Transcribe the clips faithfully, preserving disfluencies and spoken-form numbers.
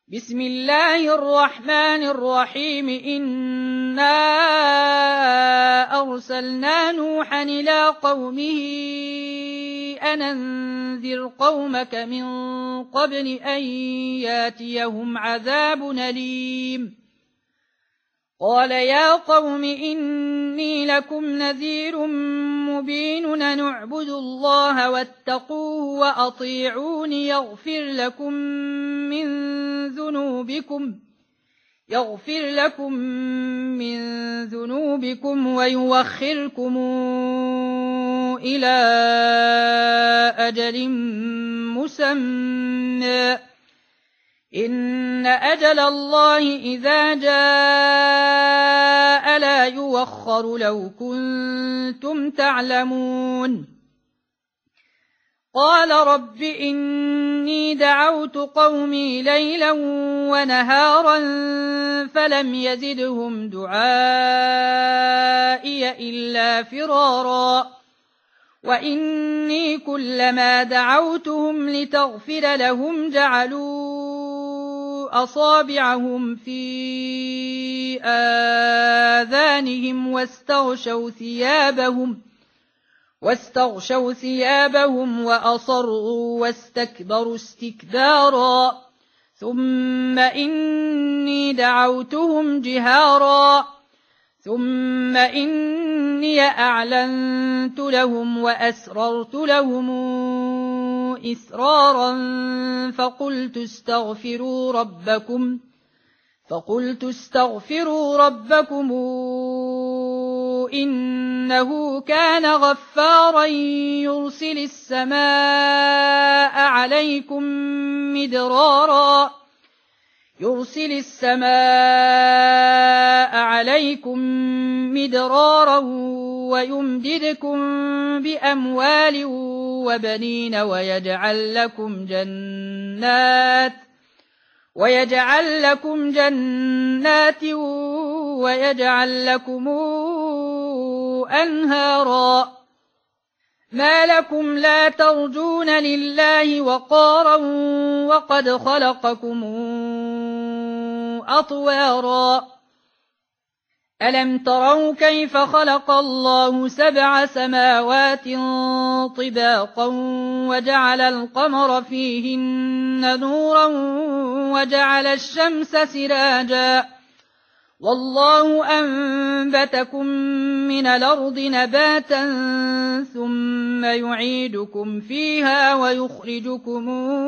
بسم الله الرحمن الرحيم إنا أرسلنا نوحا إلى قومه أن أنذر قومك من قبل أن ياتيهم عذاب أليم. قال يا قوم إني لكم نذير مبين أن اعبدوا الله واتقوه وأطيعون يغفر لكم من ذنوبكم يغفر لكم من ذنوبكم ويوخركم إلى أجل مسمى إن أجل الله إذا جاء لا يوخر لو كنتم تعلمون. قال رب إني دعوت قومي ليلا ونهارا فلم يزدهم دعائي إلا فرارا وإني كلما دعوتهم لتغفر لهم جعلوا أصابعهم في آذانهم واستغشوا ثيابهم واستغشوا ثيابهم وأصروا واستكبروا استكبارا ثم إني دعوتهم جهارا ثم إني أعلنت لهم وأسررت لهم إسرارا فقلت استغفروا ربكم فقلت استغفروا ربكم إنه كان غفارا يرسل السماء عليكم مدرارا يرسل السماء عليكم مدرارا ويمددكم بأموال وبنين ويجعل لكم جنات ويجعل لكم جنات ويجعل لكم أنهارا. ما لكم لا ترجون لله وقارا وقد خلقكم أطوارا. ألم تروا كيف خلق الله سبع سماوات طباقا وجعل القمر فيهن نورا وجعل الشمس سراجا والله أنبتكم من الأرض نباتا ثم يعيدكم فيها ويخرجكم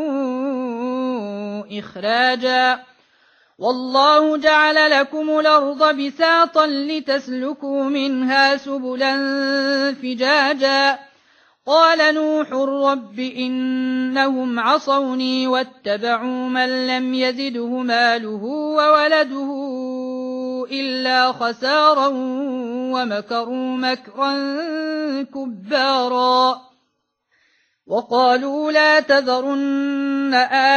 إخراجا والله جعل لكم الأرض بساطا لتسلكوا منها سبلا فجاجا. قال نوح رب إنهم عصوني واتبعوا من لم يزده ماله وولده إلا خسارا ومكروا مكرا كبارا. وقالوا لا تذرن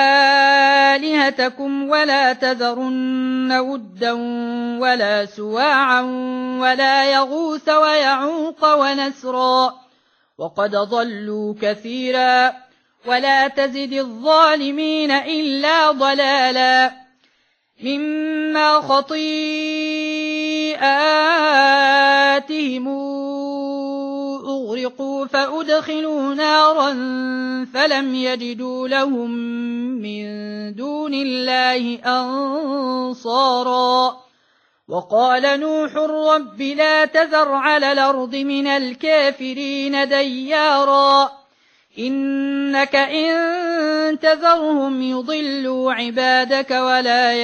آلهتكم ولا تذرن ودا ولا سواعا ولا يغوث ويعوق ونسرا وقد ضلوا كثيرا ولا تزد الظالمين إلا ضلالا مما خطيئاتهم أغرقوا فأدخلوا نارا فلم يجدوا لهم من دون الله أنصارا. وقال نوح رب لا تذر على الأرض من الكافرين ديارا إنك إن تذرهم يضلوا عبادك ولا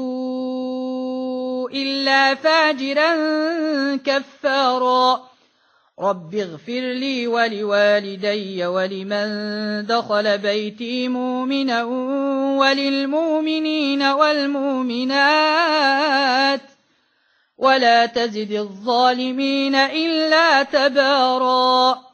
يلدوا إلا فاجرا كفارا. رب اغفر لي ولوالدي ولمن دخل بيتي مؤمنا وللمؤمنين والمؤمنات ولا تزد الظالمين إلا تبارا.